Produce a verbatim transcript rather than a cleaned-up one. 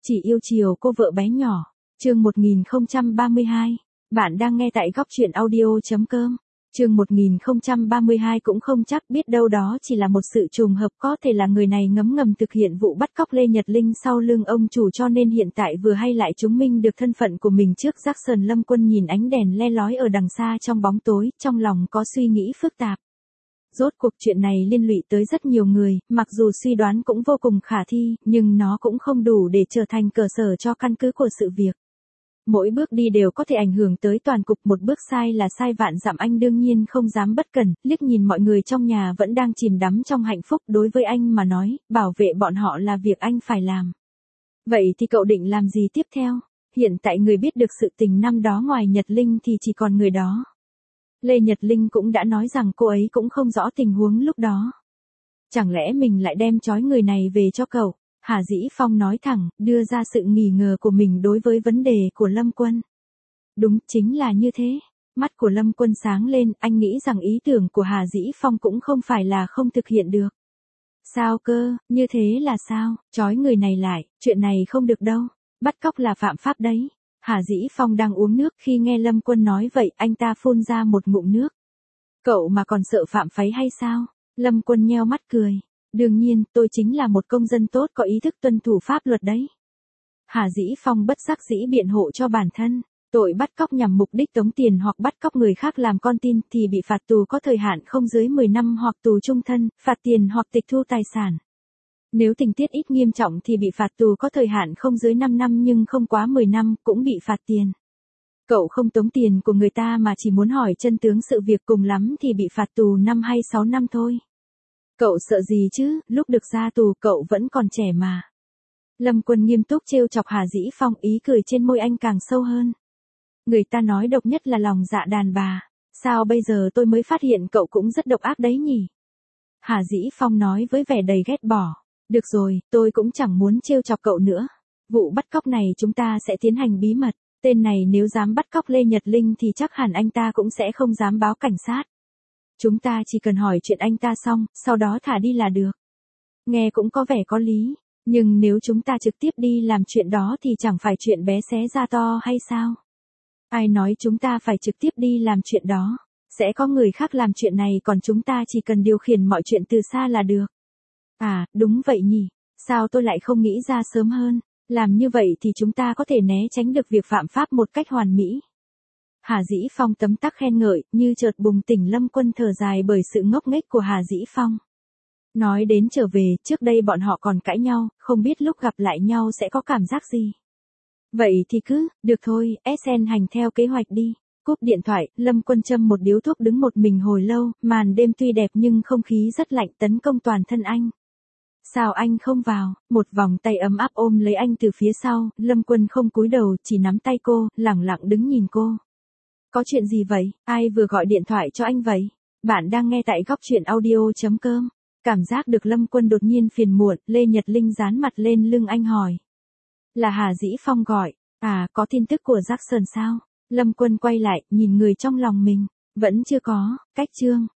Chỉ yêu chiều cô vợ bé nhỏ. Chương một nghìn không trăm ba mươi hai. Bạn đang nghe tại góc truyện audio.com. Chương một nghìn không trăm ba mươi hai cũng không chắc, biết đâu đó chỉ là một sự trùng hợp, có thể là người này ngấm ngầm thực hiện vụ bắt cóc Lê Nhật Linh sau lưng ông chủ, cho nên hiện tại vừa hay lại chứng minh được thân phận của mình trước Jackson. Lâm Quân nhìn ánh đèn le lói ở đằng xa trong bóng tối, trong lòng có suy nghĩ phức tạp. Rốt cuộc chuyện này liên lụy tới rất nhiều người, mặc dù suy đoán cũng vô cùng khả thi, nhưng nó cũng không đủ để trở thành cơ sở cho căn cứ của sự việc. Mỗi bước đi đều có thể ảnh hưởng tới toàn cục, một bước sai là sai vạn dặm. Anh đương nhiên không dám bất cẩn, liếc nhìn mọi người trong nhà vẫn đang chìm đắm trong hạnh phúc, đối với anh mà nói, bảo vệ bọn họ là việc anh phải làm. Vậy thì cậu định làm gì tiếp theo? Hiện tại người biết được sự tình năm đó ngoài Nhật Linh thì chỉ còn người đó. Lê Nhật Linh cũng đã nói rằng cô ấy cũng không rõ tình huống lúc đó. Chẳng lẽ mình lại đem trói người này về cho cậu? Hà Dĩ Phong nói thẳng, đưa ra sự nghi ngờ của mình đối với vấn đề của Lâm Quân. Đúng, chính là như thế. Mắt của Lâm Quân sáng lên, anh nghĩ rằng ý tưởng của Hà Dĩ Phong cũng không phải là không thực hiện được. Sao cơ, như thế là sao? Trói người này lại, chuyện này không được đâu. Bắt cóc là phạm pháp đấy. Hà Dĩ Phong đang uống nước, khi nghe Lâm Quân nói vậy, anh ta phun ra một ngụm nước. Cậu mà còn sợ phạm faấy hay sao? Lâm Quân nheo mắt cười. Đương nhiên, tôi chính là một công dân tốt có ý thức tuân thủ pháp luật đấy. Hà Dĩ Phong bất đắc dĩ biện hộ cho bản thân. Tội bắt cóc nhằm mục đích tống tiền hoặc bắt cóc người khác làm con tin thì bị phạt tù có thời hạn không dưới mười năm hoặc tù chung thân, phạt tiền hoặc tịch thu tài sản. Nếu tình tiết ít nghiêm trọng thì bị phạt tù có thời hạn không dưới năm năm nhưng không quá mười năm, cũng bị phạt tiền. Cậu không tống tiền của người ta mà chỉ muốn hỏi chân tướng sự việc, cùng lắm thì bị phạt tù năm hay sáu năm thôi. Cậu sợ gì chứ, lúc được ra tù cậu vẫn còn trẻ mà. Lâm Quân nghiêm túc trêu chọc Hà Dĩ Phong, ý cười trên môi anh càng sâu hơn. Người ta nói độc nhất là lòng dạ đàn bà, sao bây giờ tôi mới phát hiện cậu cũng rất độc ác đấy nhỉ? Hà Dĩ Phong nói với vẻ đầy ghét bỏ. Được rồi, tôi cũng chẳng muốn trêu chọc cậu nữa. Vụ bắt cóc này chúng ta sẽ tiến hành bí mật. Tên này nếu dám bắt cóc Lê Nhật Linh thì chắc hẳn anh ta cũng sẽ không dám báo cảnh sát. Chúng ta chỉ cần hỏi chuyện anh ta xong, sau đó thả đi là được. Nghe cũng có vẻ có lý, nhưng nếu chúng ta trực tiếp đi làm chuyện đó thì chẳng phải chuyện bé xé ra to hay sao? Ai nói chúng ta phải trực tiếp đi làm chuyện đó? Sẽ có người khác làm chuyện này, còn chúng ta chỉ cần điều khiển mọi chuyện từ xa là được. À, đúng vậy nhỉ, sao tôi lại không nghĩ ra sớm hơn? Làm như vậy thì chúng ta có thể né tránh được việc phạm pháp một cách hoàn mỹ. Hà Dĩ Phong tấm tắc khen ngợi, như chợt bừng tỉnh. Lâm Quân thở dài bởi sự ngốc nghếch của Hà Dĩ Phong. Nói đến trở về, trước đây bọn họ còn cãi nhau, không biết lúc gặp lại nhau sẽ có cảm giác gì. Vậy thì cứ, được thôi, ét en hành theo kế hoạch đi. Cúp điện thoại, Lâm Quân châm một điếu thuốc đứng một mình hồi lâu, màn đêm tuy đẹp nhưng không khí rất lạnh tấn công toàn thân anh. Sao anh không vào? Một vòng tay ấm áp ôm lấy anh từ phía sau, Lâm Quân không cúi đầu, chỉ nắm tay cô, lẳng lặng đứng nhìn cô. Có chuyện gì vậy? Ai vừa gọi điện thoại cho anh vậy? Bạn đang nghe tại góc truyện audio.com. Cảm giác được Lâm Quân đột nhiên phiền muộn, Lê Nhật Linh dán mặt lên lưng anh hỏi. Là Hà Dĩ Phong gọi. À, có tin tức của Jackson sao? Lâm Quân quay lại, nhìn người trong lòng mình. Vẫn chưa có. Cách chương.